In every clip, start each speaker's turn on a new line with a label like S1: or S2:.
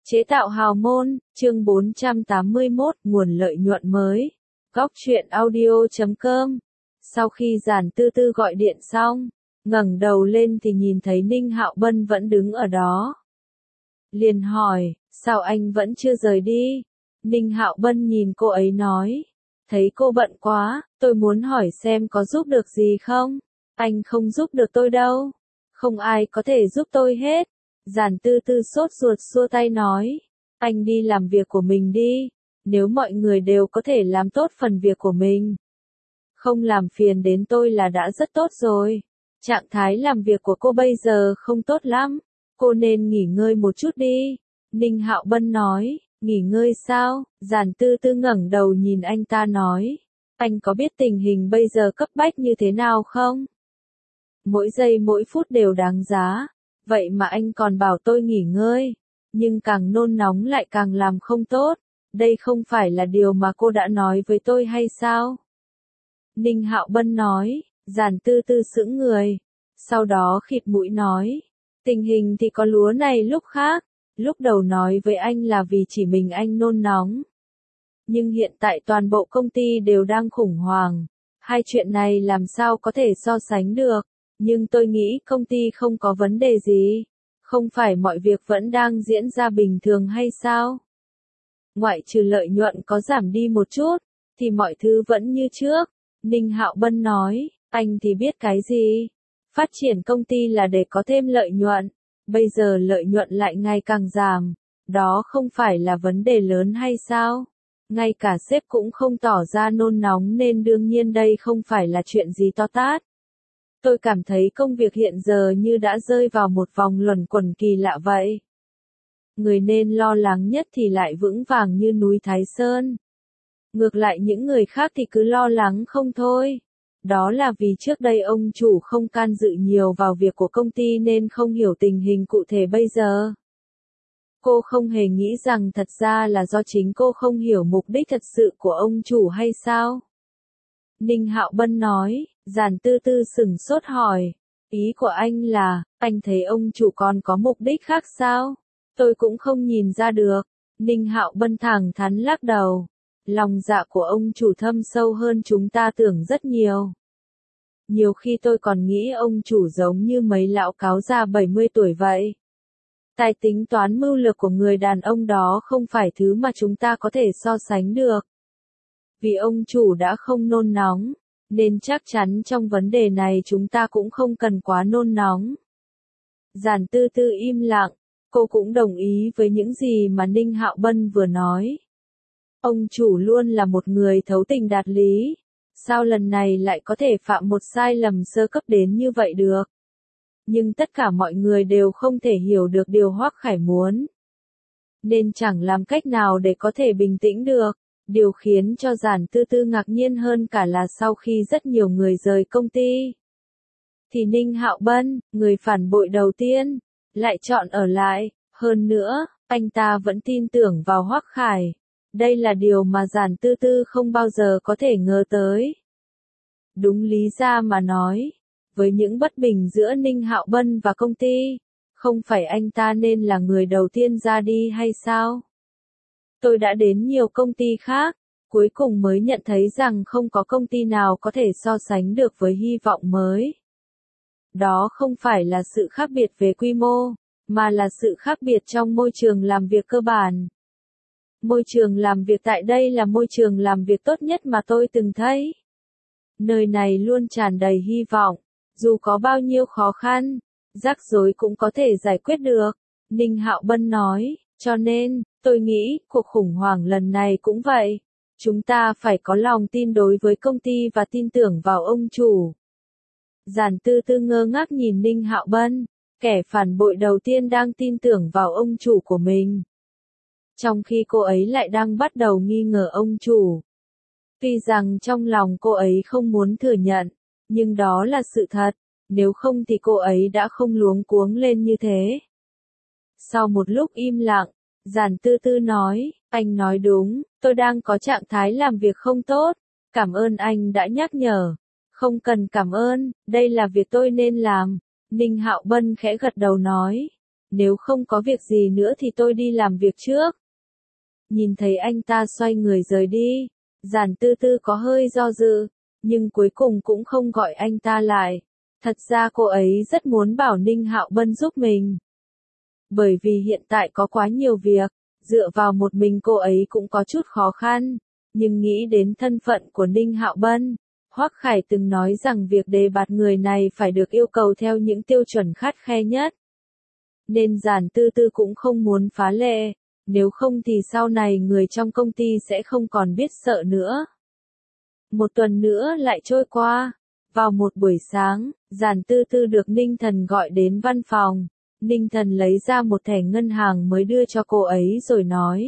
S1: Chế tạo hào môn, chương 481, nguồn lợi nhuận mới. Góc truyện audio.com. Sau khi Giản Tư Tư gọi điện xong, ngẩng đầu lên thì nhìn thấy Ninh Hạo Bân vẫn đứng ở đó. Liền hỏi, sao anh vẫn chưa rời đi? Ninh Hạo Bân nhìn cô ấy nói, thấy cô bận quá, tôi muốn hỏi xem có giúp được gì không? Anh không giúp được tôi đâu. Không ai có thể giúp tôi hết. Giản Tư Tư sốt ruột xua tay nói, anh đi làm việc của mình đi, nếu mọi người đều có thể làm tốt phần việc của mình. Không làm phiền đến tôi là đã rất tốt rồi. Trạng thái làm việc của cô bây giờ không tốt lắm, cô nên nghỉ ngơi một chút đi. Ninh Hạo Bân nói, nghỉ ngơi sao? Giản Tư Tư ngẩng đầu nhìn anh ta nói, anh có biết tình hình bây giờ cấp bách như thế nào không? Mỗi giây mỗi phút đều đáng giá. Vậy mà anh còn bảo tôi nghỉ ngơi, nhưng càng nôn nóng lại càng làm không tốt, đây không phải là điều mà cô đã nói với tôi hay sao? Ninh Hạo Bân nói, Giản Tư Tư sững người, sau đó khịt mũi nói, tình hình thì có lúa này lúc khác, lúc đầu nói với anh là vì chỉ mình anh nôn nóng. Nhưng hiện tại toàn bộ công ty đều đang khủng hoảng, hai chuyện này làm sao có thể so sánh được. Nhưng tôi nghĩ công ty không có vấn đề gì, không phải mọi việc vẫn đang diễn ra bình thường hay sao? Ngoại trừ lợi nhuận có giảm đi một chút, thì mọi thứ vẫn như trước. Ninh Hạo Bân nói, anh thì biết cái gì? Phát triển công ty là để có thêm lợi nhuận, bây giờ lợi nhuận lại ngày càng giảm, đó không phải là vấn đề lớn hay sao? Ngay cả sếp cũng không tỏ ra nôn nóng nên đương nhiên đây không phải là chuyện gì to tát. Tôi cảm thấy công việc hiện giờ như đã rơi vào một vòng luẩn quẩn kỳ lạ vậy. Người nên lo lắng nhất thì lại vững vàng như núi Thái Sơn. Ngược lại những người khác thì cứ lo lắng không thôi. Đó là vì trước đây ông chủ không can dự nhiều vào việc của công ty nên không hiểu tình hình cụ thể bây giờ. Cô không hề nghĩ rằng thật ra là do chính cô không hiểu mục đích thật sự của ông chủ hay sao? Ninh Hạo Bân nói, Giản Tư Tư sửng sốt hỏi, ý của anh là, anh thấy ông chủ còn có mục đích khác sao? Tôi cũng không nhìn ra được. Ninh Hạo Bân thẳng thắn lắc đầu, lòng dạ của ông chủ thâm sâu hơn chúng ta tưởng rất nhiều. Nhiều khi tôi còn nghĩ ông chủ giống như mấy lão cáo già 70 tuổi vậy. Tài tính toán mưu lược của người đàn ông đó không phải thứ mà chúng ta có thể so sánh được. Vì ông chủ đã không nôn nóng, nên chắc chắn trong vấn đề này chúng ta cũng không cần quá nôn nóng. Giản Tư Tư im lặng, cô cũng đồng ý với những gì mà Ninh Hạo Bân vừa nói. Ông chủ luôn là một người thấu tình đạt lý, sao lần này lại có thể phạm một sai lầm sơ cấp đến như vậy được? Nhưng tất cả mọi người đều không thể hiểu được điều Hoắc Khải muốn. Nên chẳng làm cách nào để có thể bình tĩnh được. Điều khiến cho Giản Tư Tư ngạc nhiên hơn cả là sau khi rất nhiều người rời công ty, thì Ninh Hạo Bân, người phản bội đầu tiên, lại chọn ở lại. Hơn nữa, anh ta vẫn tin tưởng vào Hoắc Khải. Đây là điều mà Giản Tư Tư không bao giờ có thể ngờ tới. Đúng lý ra mà nói, với những bất bình giữa Ninh Hạo Bân và công ty, không phải anh ta nên là người đầu tiên ra đi hay sao? Tôi đã đến nhiều công ty khác, cuối cùng mới nhận thấy rằng không có công ty nào có thể so sánh được với hy vọng mới. Đó không phải là sự khác biệt về quy mô, mà là sự khác biệt trong môi trường làm việc cơ bản. Môi trường làm việc tại đây là môi trường làm việc tốt nhất mà tôi từng thấy. Nơi này luôn tràn đầy hy vọng, dù có bao nhiêu khó khăn, rắc rối cũng có thể giải quyết được. Ninh Hạo Bân nói, cho nên, tôi nghĩ, cuộc khủng hoảng lần này cũng vậy. Chúng ta phải có lòng tin đối với công ty và tin tưởng vào ông chủ. Giản Tư Tư ngơ ngác nhìn Ninh Hạo Bân, kẻ phản bội đầu tiên đang tin tưởng vào ông chủ của mình. Trong khi cô ấy lại đang bắt đầu nghi ngờ ông chủ. Tuy rằng trong lòng cô ấy không muốn thừa nhận, nhưng đó là sự thật, nếu không thì cô ấy đã không luống cuống lên như thế. Sau một lúc im lặng, Giản Tư Tư nói, anh nói đúng, tôi đang có trạng thái làm việc không tốt, cảm ơn anh đã nhắc nhở. Không cần cảm ơn, đây là việc tôi nên làm. Ninh Hạo Bân khẽ gật đầu nói, nếu không có việc gì nữa thì tôi đi làm việc trước. Nhìn thấy anh ta xoay người rời đi, Giản Tư Tư có hơi do dự, nhưng cuối cùng cũng không gọi anh ta lại. Thật ra cô ấy rất muốn bảo Ninh Hạo Bân giúp mình. Bởi vì hiện tại có quá nhiều việc, dựa vào một mình cô ấy cũng có chút khó khăn. Nhưng nghĩ đến thân phận của Ninh Hạo Bân, Hoắc Khải từng nói rằng việc đề bạt người này phải được yêu cầu theo những tiêu chuẩn khắt khe nhất. Nên Giản Tư Tư cũng không muốn phá lệ, nếu không thì sau này người trong công ty sẽ không còn biết sợ nữa. Một tuần nữa lại trôi qua. Vào một buổi sáng, Giản Tư Tư được Ninh Thần gọi đến văn phòng. Ninh Thần lấy ra một thẻ ngân hàng mới đưa cho cô ấy rồi nói.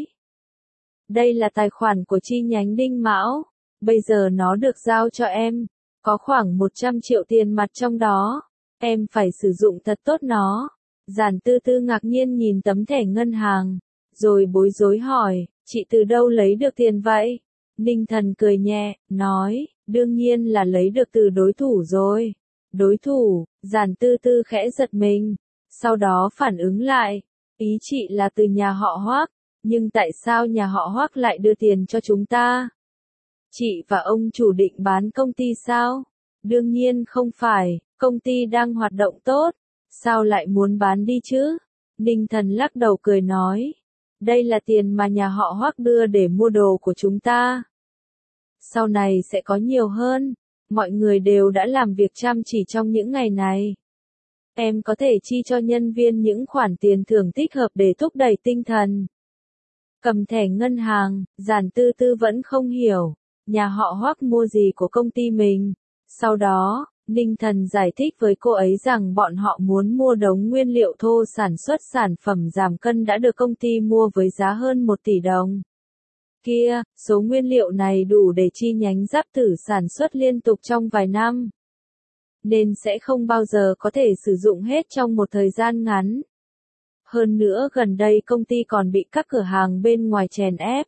S1: Đây là tài khoản của chi nhánh Đinh Mão. Bây giờ nó được giao cho em. Có khoảng 100 triệu tiền mặt trong đó. Em phải sử dụng thật tốt nó. Giản Tư Tư ngạc nhiên nhìn tấm thẻ ngân hàng. Rồi bối rối hỏi, chị từ đâu lấy được tiền vậy? Ninh Thần cười nhẹ, nói, đương nhiên là lấy được từ đối thủ rồi. Đối thủ, Giản Tư Tư khẽ giật mình. Sau đó phản ứng lại, ý chị là từ nhà họ Hoắc, nhưng tại sao nhà họ Hoắc lại đưa tiền cho chúng ta? Chị và ông chủ định bán công ty sao? Đương nhiên không phải, công ty đang hoạt động tốt, sao lại muốn bán đi chứ? Ninh Thần lắc đầu cười nói, đây là tiền mà nhà họ Hoắc đưa để mua đồ của chúng ta. Sau này sẽ có nhiều hơn, mọi người đều đã làm việc chăm chỉ trong những ngày này. Em có thể chi cho nhân viên những khoản tiền thưởng thích hợp để thúc đẩy tinh thần. Cầm thẻ ngân hàng, Giản Tư Tư vẫn không hiểu, nhà họ Hoắc mua gì của công ty mình. Sau đó, Ninh Thần giải thích với cô ấy rằng bọn họ muốn mua đống nguyên liệu thô sản xuất sản phẩm giảm cân đã được công ty mua với giá hơn 1 tỷ đồng. Kia, số nguyên liệu này đủ để chi nhánh Giáp Tử sản xuất liên tục trong vài năm. Nên sẽ không bao giờ có thể sử dụng hết trong một thời gian ngắn. Hơn nữa gần đây công ty còn bị các cửa hàng bên ngoài chèn ép.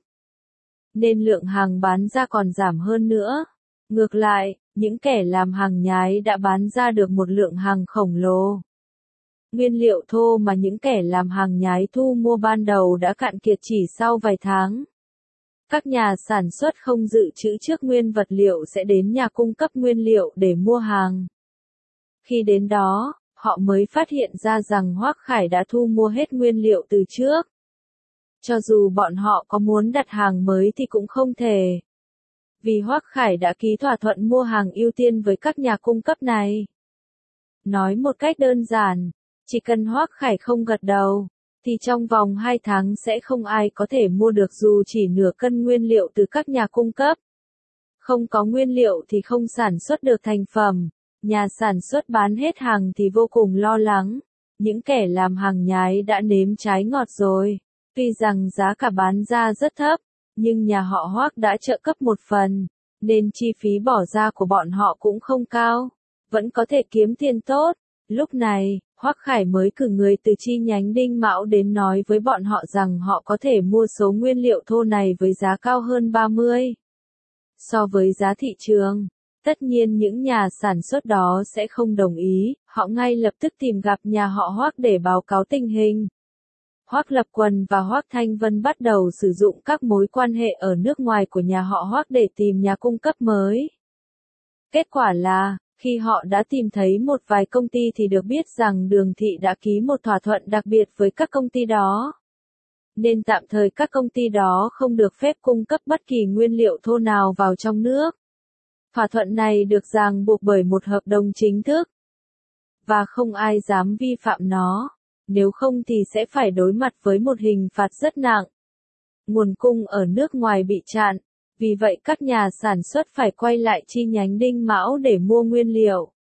S1: Nên lượng hàng bán ra còn giảm hơn nữa. Ngược lại, những kẻ làm hàng nhái đã bán ra được một lượng hàng khổng lồ. Nguyên liệu thô mà những kẻ làm hàng nhái thu mua ban đầu đã cạn kiệt chỉ sau vài tháng. Các nhà sản xuất không dự trữ trước nguyên vật liệu sẽ đến nhà cung cấp nguyên liệu để mua hàng. Khi đến đó, họ mới phát hiện ra rằng Hoắc Khải đã thu mua hết nguyên liệu từ trước. Cho dù bọn họ có muốn đặt hàng mới thì cũng không thể. Vì Hoắc Khải đã ký thỏa thuận mua hàng ưu tiên với các nhà cung cấp này. Nói một cách đơn giản, chỉ cần Hoắc Khải không gật đầu, thì trong vòng 2 tháng sẽ không ai có thể mua được dù chỉ nửa cân nguyên liệu từ các nhà cung cấp. Không có nguyên liệu thì không sản xuất được thành phẩm. Nhà sản xuất bán hết hàng thì vô cùng lo lắng. Những kẻ làm hàng nhái đã nếm trái ngọt rồi. Tuy rằng giá cả bán ra rất thấp, nhưng nhà họ Hoắc đã trợ cấp một phần, nên chi phí bỏ ra của bọn họ cũng không cao, vẫn có thể kiếm tiền tốt. Lúc này, Hoắc Khải mới cử người từ chi nhánh Đinh Mão đến nói với bọn họ rằng họ có thể mua số nguyên liệu thô này với giá cao hơn 30 so với giá thị trường. Tất nhiên những nhà sản xuất đó sẽ không đồng ý, họ ngay lập tức tìm gặp nhà họ Hoắc để báo cáo tình hình. Hoắc Lập Quần và Hoắc Thanh Vân bắt đầu sử dụng các mối quan hệ ở nước ngoài của nhà họ Hoắc để tìm nhà cung cấp mới. Kết quả là, khi họ đã tìm thấy một vài công ty thì được biết rằng Đường Thị đã ký một thỏa thuận đặc biệt với các công ty đó. Nên tạm thời các công ty đó không được phép cung cấp bất kỳ nguyên liệu thô nào vào trong nước. Thỏa thuận này được ràng buộc bởi một hợp đồng chính thức. Và không ai dám vi phạm nó. Nếu không thì sẽ phải đối mặt với một hình phạt rất nặng. Nguồn cung ở nước ngoài bị chặn, vì vậy các nhà sản xuất phải quay lại chi nhánh Đinh Mão để mua nguyên liệu.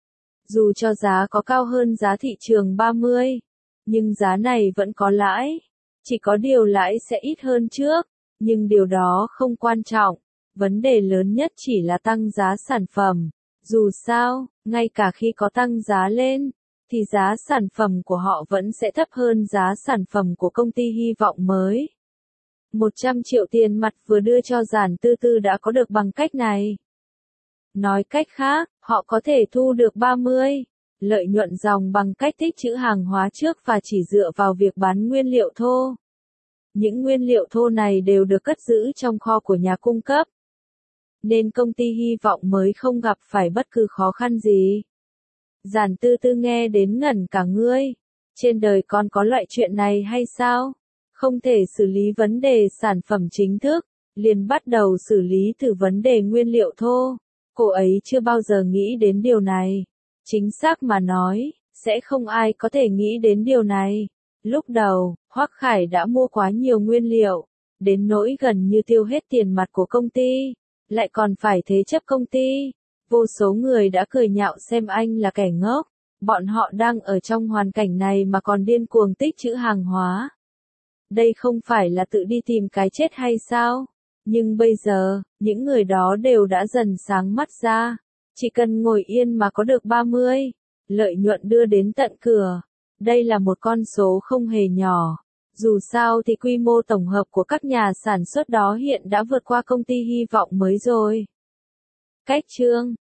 S1: Dù cho giá có cao hơn giá thị trường 30, nhưng giá này vẫn có lãi. Chỉ có điều lãi sẽ ít hơn trước, nhưng điều đó không quan trọng. Vấn đề lớn nhất chỉ là tăng giá sản phẩm. Dù sao, ngay cả khi có tăng giá lên, thì giá sản phẩm của họ vẫn sẽ thấp hơn giá sản phẩm của công ty hy vọng mới. 100 triệu tiền mặt vừa đưa cho Giản Tư Tư đã có được bằng cách này. Nói cách khác, họ có thể thu được 30 lợi nhuận ròng bằng cách tích trữ hàng hóa trước và chỉ dựa vào việc bán nguyên liệu thô. Những nguyên liệu thô này đều được cất giữ trong kho của nhà cung cấp, nên công ty hy vọng mới không gặp phải bất cứ khó khăn gì. Giản Tư Tư nghe đến ngẩn cả ngươi. Trên đời còn có loại chuyện này hay sao? Không thể xử lý vấn đề sản phẩm chính thức, liền bắt đầu xử lý từ vấn đề nguyên liệu thô. Cô ấy chưa bao giờ nghĩ đến điều này. Chính xác mà nói, sẽ không ai có thể nghĩ đến điều này. Lúc đầu, Hoắc Khải đã mua quá nhiều nguyên liệu, đến nỗi gần như tiêu hết tiền mặt của công ty, lại còn phải thế chấp công ty. Vô số người đã cười nhạo xem anh là kẻ ngốc. Bọn họ đang ở trong hoàn cảnh này mà còn điên cuồng tích trữ hàng hóa. Đây không phải là tự đi tìm cái chết hay sao? Nhưng bây giờ, những người đó đều đã dần sáng mắt ra. Chỉ cần ngồi yên mà có được 30, lợi nhuận đưa đến tận cửa. Đây là một con số không hề nhỏ. Dù sao thì quy mô tổng hợp của các nhà sản xuất đó hiện đã vượt qua công ty hy vọng mới rồi. Cách chương